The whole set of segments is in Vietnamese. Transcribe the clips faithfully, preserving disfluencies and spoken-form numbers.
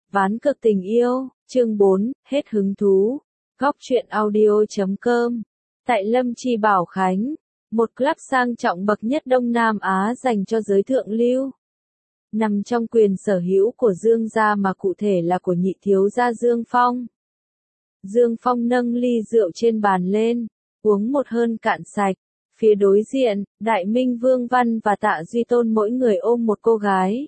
Ván cược tình yêu, chương bốn, hết hứng thú. Góc truyện audio chấm com. Tại Lâm Chi Bảo Khánh, một club sang trọng bậc nhất Đông Nam Á dành cho giới thượng lưu. Nằm trong quyền sở hữu của Dương gia mà cụ thể là của nhị thiếu gia Dương Phong. Dương Phong nâng ly rượu trên bàn lên, uống một hơi cạn sạch. Phía đối diện, Đại Minh Vương Văn và Tạ Duy Tôn mỗi người ôm một cô gái.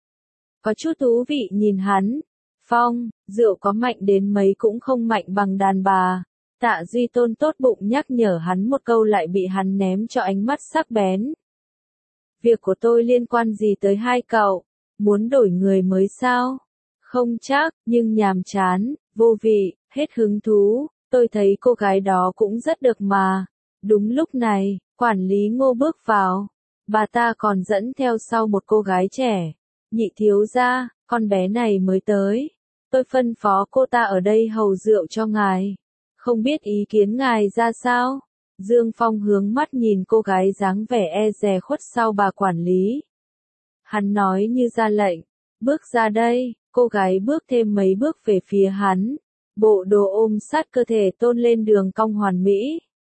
Có chút thú vị nhìn hắn. Phong, rượu có mạnh đến mấy cũng không mạnh bằng đàn bà. Tạ Duy Tôn tốt bụng nhắc nhở hắn một câu lại bị hắn ném cho ánh mắt sắc bén. Việc của tôi liên quan gì tới hai cậu? Muốn đổi người mới sao? Không chắc, nhưng nhàm chán, vô vị, hết hứng thú. Tôi thấy cô gái đó cũng rất được mà. Đúng lúc này, quản lý Ngô bước vào. Bà ta còn dẫn theo sau một cô gái trẻ. Nhị thiếu gia, con bé này mới tới. Tôi phân phó cô ta ở đây hầu rượu cho ngài. Không biết ý kiến ngài ra sao? Dương Phong hướng mắt nhìn cô gái dáng vẻ e dè khuất sau bà quản lý. Hắn nói như ra lệnh. Bước ra đây, cô gái bước thêm mấy bước về phía hắn. Bộ đồ ôm sát cơ thể tôn lên đường cong hoàn mỹ.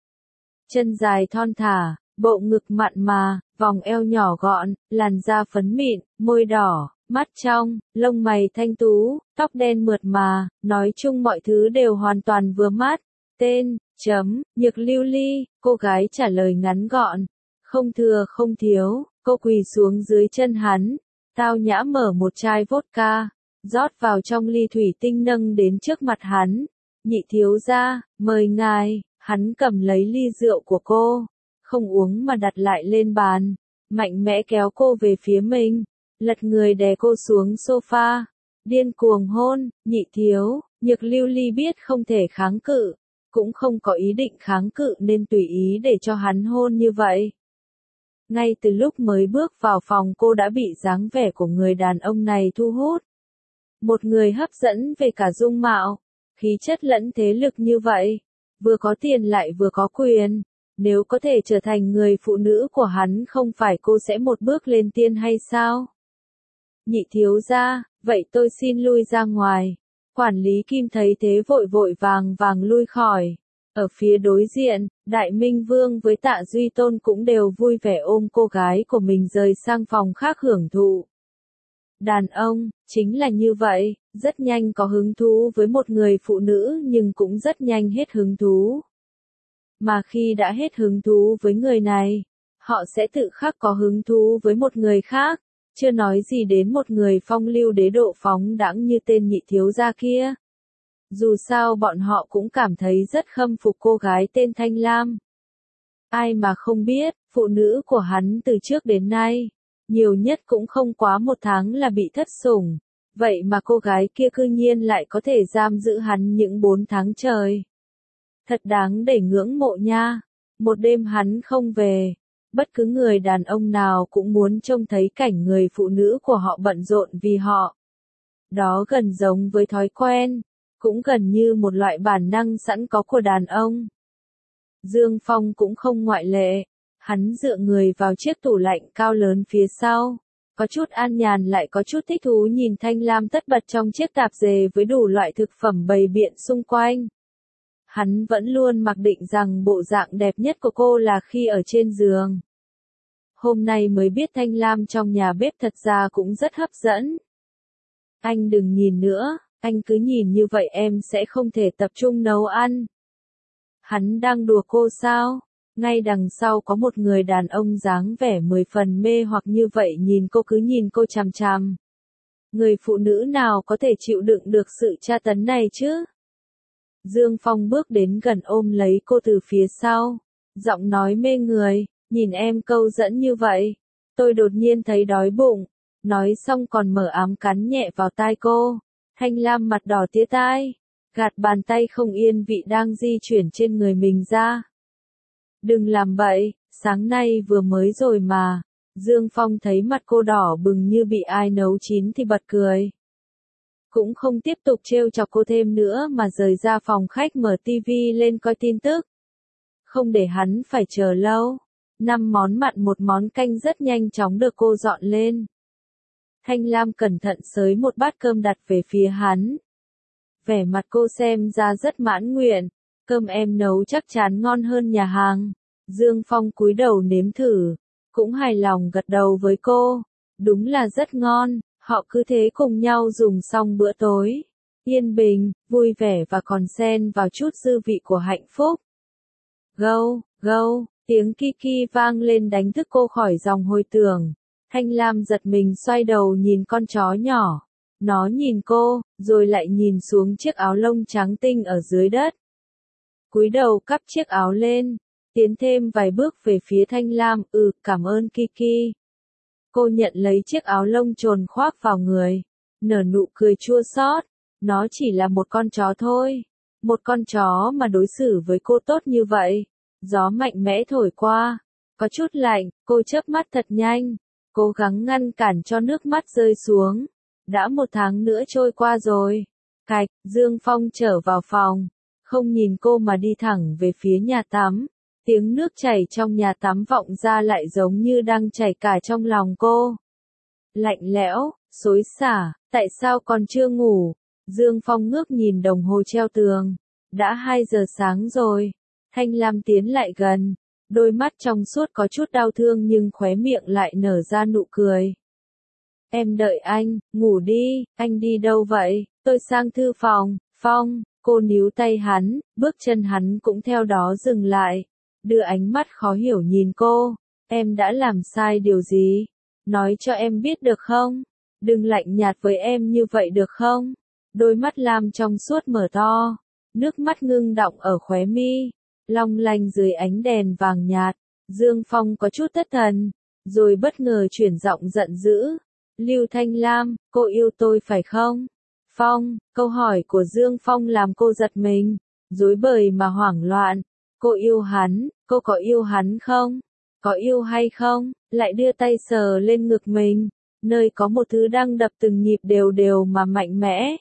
Chân dài thon thả, bộ ngực mặn mà, vòng eo nhỏ gọn, làn da phấn mịn, môi đỏ, mắt trong, lông mày thanh tú, tóc đen mượt mà, nói chung mọi thứ đều hoàn toàn vừa mắt. Tên, chấm, Nhược Lưu Ly, cô gái trả lời ngắn gọn. Không thừa không thiếu, cô quỳ xuống dưới chân hắn, tao nhã mở một chai vodka, rót vào trong ly thủy tinh nâng đến trước mặt hắn. Nhị thiếu gia, mời ngài. Hắn cầm lấy ly rượu của cô, không uống mà đặt lại lên bàn, mạnh mẽ kéo cô về phía mình, lật người đè cô xuống sofa, điên cuồng hôn. Nhị thiếu, Nhược Lưu Ly biết không thể kháng cự, cũng không có ý định kháng cự nên tùy ý để cho hắn hôn như vậy. Ngay từ lúc mới bước vào phòng cô đã bị dáng vẻ của người đàn ông này thu hút. Một người hấp dẫn về cả dung mạo, khí chất lẫn thế lực như vậy. Vừa có tiền lại vừa có quyền, nếu có thể trở thành người phụ nữ của hắn không phải cô sẽ một bước lên tiên hay sao? Nhị thiếu gia, vậy tôi xin lui ra ngoài. Quản lý Kim thấy thế vội vội vàng vàng lui khỏi. Ở phía đối diện, Đại Minh Vương với Tạ Duy Tôn cũng đều vui vẻ ôm cô gái của mình rời sang phòng khác hưởng thụ. Đàn ông, chính là như vậy, rất nhanh có hứng thú với một người phụ nữ nhưng cũng rất nhanh hết hứng thú. Mà khi đã hết hứng thú với người này, họ sẽ tự khắc có hứng thú với một người khác, chưa nói gì đến một người phong lưu đế độ phóng đãng như tên nhị thiếu gia kia. Dù sao bọn họ cũng cảm thấy rất khâm phục cô gái tên Thanh Lam. Ai mà không biết, phụ nữ của hắn từ trước đến nay, nhiều nhất cũng không quá một tháng là bị thất sủng, vậy mà cô gái kia cư nhiên lại có thể giam giữ hắn những bốn tháng trời. Thật đáng để ngưỡng mộ nha. Một đêm hắn không về, bất cứ người đàn ông nào cũng muốn trông thấy cảnh người phụ nữ của họ bận rộn vì họ. Đó gần giống với thói quen, cũng gần như một loại bản năng sẵn có của đàn ông. Dương Phong cũng không ngoại lệ. Hắn dựa người vào chiếc tủ lạnh cao lớn phía sau, có chút an nhàn lại có chút thích thú nhìn Thanh Lam tất bật trong chiếc tạp dề với đủ loại thực phẩm bày biện xung quanh. Hắn vẫn luôn mặc định rằng bộ dạng đẹp nhất của cô là khi ở trên giường. Hôm nay mới biết Thanh Lam trong nhà bếp thật ra cũng rất hấp dẫn. Anh đừng nhìn nữa, anh cứ nhìn như vậy em sẽ không thể tập trung nấu ăn. Hắn đang đùa cô sao? Ngay đằng sau có một người đàn ông dáng vẻ mười phần mê hoặc như vậy nhìn cô cứ nhìn cô chằm chằm. Người phụ nữ nào có thể chịu đựng được sự tra tấn này chứ? Dương Phong bước đến gần ôm lấy cô từ phía sau, giọng nói mê người, nhìn em câu dẫn như vậy, tôi đột nhiên thấy đói bụng, nói xong còn mở ám cắn nhẹ vào tai cô. Thanh Lam mặt đỏ tía tai, gạt bàn tay không yên vị đang di chuyển trên người mình ra. Đừng làm bậy, sáng nay vừa mới rồi mà. Dương Phong thấy mặt cô đỏ bừng như bị ai nấu chín thì bật cười. Cũng không tiếp tục trêu chọc cô thêm nữa mà rời ra phòng khách mở tivi lên coi tin tức. Không để hắn phải chờ lâu. Năm món mặn một món canh rất nhanh chóng được cô dọn lên. Thanh Lam cẩn thận xới một bát cơm đặt về phía hắn. Vẻ mặt cô xem ra rất mãn nguyện, cơm em nấu chắc chắn ngon hơn nhà hàng. Dương Phong cúi đầu nếm thử, cũng hài lòng gật đầu với cô. Đúng là rất ngon, họ cứ thế cùng nhau dùng xong bữa tối. Yên bình, vui vẻ và còn xen vào chút dư vị của hạnh phúc. Gâu, gâu, tiếng Kiki vang lên đánh thức cô khỏi dòng hồi tưởng. Thanh Lam giật mình xoay đầu nhìn con chó nhỏ. Nó nhìn cô, rồi lại nhìn xuống chiếc áo lông trắng tinh ở dưới đất. Cúi đầu cắp chiếc áo lên, tiến thêm vài bước về phía Thanh Lam, ừ, cảm ơn Kiki. Cô nhận lấy chiếc áo lông trồn khoác vào người, nở nụ cười chua xót. Nó chỉ là một con chó thôi. Một con chó mà đối xử với cô tốt như vậy. Gió mạnh mẽ thổi qua. Có chút lạnh, cô chớp mắt thật nhanh. Cố gắng ngăn cản cho nước mắt rơi xuống. Đã một tháng nữa trôi qua rồi. Cạch, Dương Phong trở vào phòng. Không nhìn cô mà đi thẳng về phía nhà tắm. Tiếng nước chảy trong nhà tắm vọng ra lại giống như đang chảy cả trong lòng cô. Lạnh lẽo, xối xả, tại sao còn chưa ngủ? Dương Phong ngước nhìn đồng hồ treo tường. Đã hai giờ sáng rồi. Thanh Lam tiến lại gần. Đôi mắt trong suốt có chút đau thương nhưng khóe miệng lại nở ra nụ cười. Em đợi anh, ngủ đi, anh đi đâu vậy? Tôi sang thư phòng. Phong, cô níu tay hắn, bước chân hắn cũng theo đó dừng lại. Đưa ánh mắt khó hiểu nhìn cô. Em đã làm sai điều gì? Nói cho em biết được không? Đừng lạnh nhạt với em như vậy được không? Đôi mắt Lam trong suốt mở to. Nước mắt ngưng đọng ở khóe mi. Long lanh dưới ánh đèn vàng nhạt. Dương Phong có chút thất thần. Rồi bất ngờ chuyển giọng giận dữ. Lưu Thanh Lam, cô yêu tôi phải không? Phong, câu hỏi của Dương Phong làm cô giật mình. Rối bời mà hoảng loạn. Cô yêu hắn, cô có yêu hắn không? Có yêu hay không? Lại đưa tay sờ lên ngực mình. Nơi có một thứ đang đập từng nhịp đều đều mà mạnh mẽ.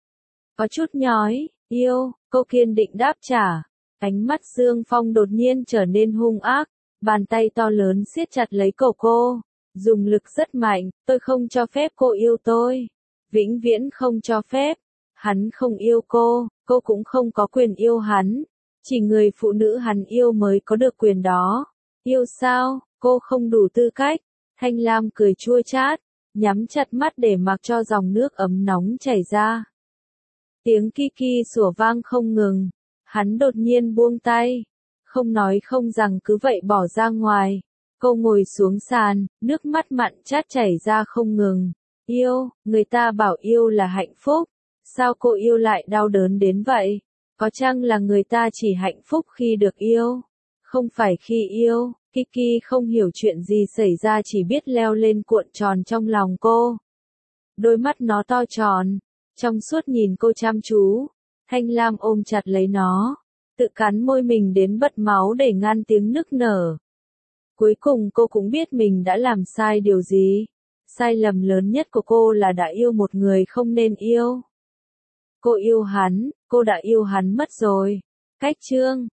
Có chút nhói, yêu, cô kiên định đáp trả. Ánh mắt Dương Phong đột nhiên trở nên hung ác. Bàn tay to lớn siết chặt lấy cổ cô. Dùng lực rất mạnh, tôi không cho phép cô yêu tôi. Vĩnh viễn không cho phép. Hắn không yêu cô, cô cũng không có quyền yêu hắn. Chỉ người phụ nữ hắn yêu mới có được quyền đó. Yêu sao, cô không đủ tư cách. Thanh Lam cười chua chát, nhắm chặt mắt để mặc cho dòng nước ấm nóng chảy ra. Tiếng Kiki sủa vang không ngừng. Hắn đột nhiên buông tay. Không nói không rằng cứ vậy bỏ ra ngoài. Cô ngồi xuống sàn, nước mắt mặn chát chảy ra không ngừng. Yêu, người ta bảo yêu là hạnh phúc. Sao cô yêu lại đau đớn đến vậy? Có chăng là người ta chỉ hạnh phúc khi được yêu? Không phải khi yêu. Kiki không hiểu chuyện gì xảy ra chỉ biết leo lên cuộn tròn trong lòng cô. Đôi mắt nó to tròn, trong suốt nhìn cô chăm chú. Thanh Lam ôm chặt lấy nó, tự cắn môi mình đến bật máu để ngăn tiếng nức nở. Cuối cùng cô cũng biết mình đã làm sai điều gì. Sai lầm lớn nhất của cô là đã yêu một người không nên yêu. Cô yêu hắn, cô đã yêu hắn mất rồi. Cách chương